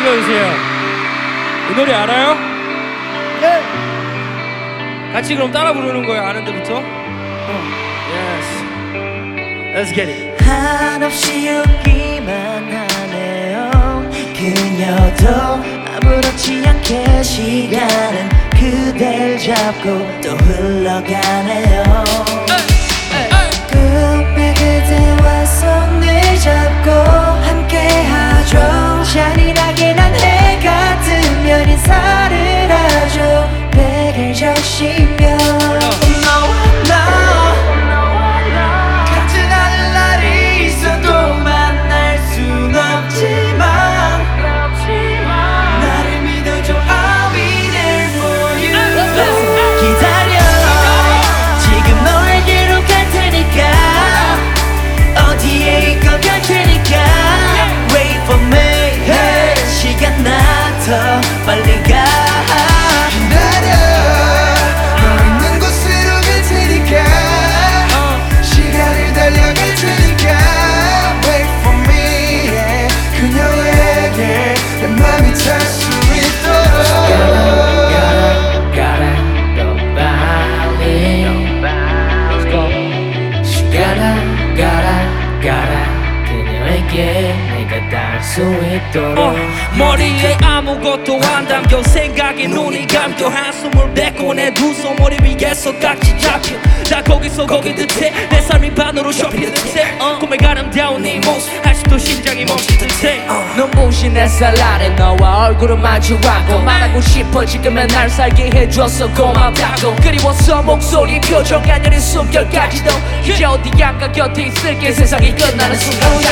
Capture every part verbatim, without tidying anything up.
불러주세요. 이 노래 알아요? 네. 같이 그럼 따라 부르는 거예요. 아는 데부터. 어. Yes. Let's get it. 한없이 웃기만 하네요. 그녀도 아무렇지 않게 시간은 그댈 잡고 또 흘러가네요. 꿈에 그대와 손을 잡고 함께하죠. 잔인하게 난 해가 뜨면 인사를 하죠. 베개를 적시며 너와 나 같은 하늘날이 있어도 만날 순 없지만 나를 믿어줘. I'll be there for you. 기다려 지금 너에게로 갈 테니까 어디에 있건 갈 테니까 Wait for me hey. 시간 나 더 빨리 가. 기다려 너 있는 곳으로 갈 테니까 시간을 달려갈 테니까 Wait for me yeah. 그녀에게 내 맘이 찰 수 있도록 가라 더 빨리 가라 가라 가라 그녀에게 내가 닿을 수 있도록 어, 머리에 아무것도 안 담겨 생각에 눈이 감겨 한숨을 뱉고 내 두 손머리 위에서 깍지 잡혀 나 거기서 거기 듯해 내 삶이 반으로 좁히는 듯해 어, 꿈에 가름다운 네 모습 아직도 심장이 멈춘 듯해 어. 눈부신 햇살 아래 너와 얼굴을 마주하고 말하고 싶어 지금의 날 살게 해줘서 고맙다고 그리워서 목소리 표정 안연히 숨결까지도 이제 어디야가 곁에 있을게 세상이 끝나는 순간까지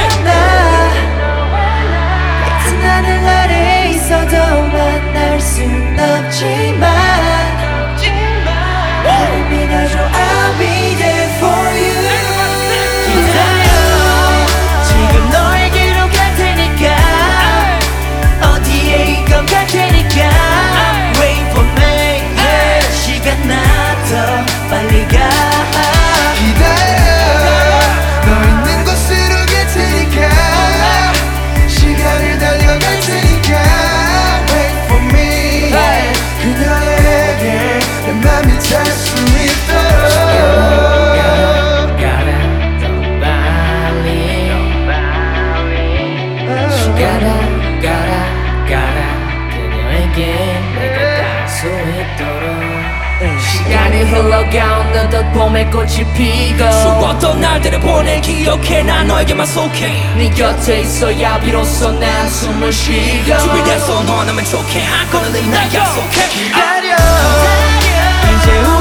같은 하늘 아래 있어도 만날 순 없지만 나를 믿어줘. I'll be there for you. 기다려 지금 너에게로 갈 테니까 어디에 있건 갈 테니까 Wait for me yeah. 시간 나 더 빨리 가. 기다려 너 있는 곳으로 갈 테니까 시간을 달려갈 테니까 Wait for me yeah. 그녀에게 내 맘이 찰 수 있도록 가라 더 빨리 가라 가라 가라 그녀에게 내가 닿을 수 있도록 시간이 흘러가 어느덧 봄의 꽃이 피고 수많던 날들을 보내 기억해 난 너에게만 속해 네 곁에 있어야 비로소 난 숨을 쉬고 준비됐어 너라면 좋게 한 거는 내 약속해 기다려 이제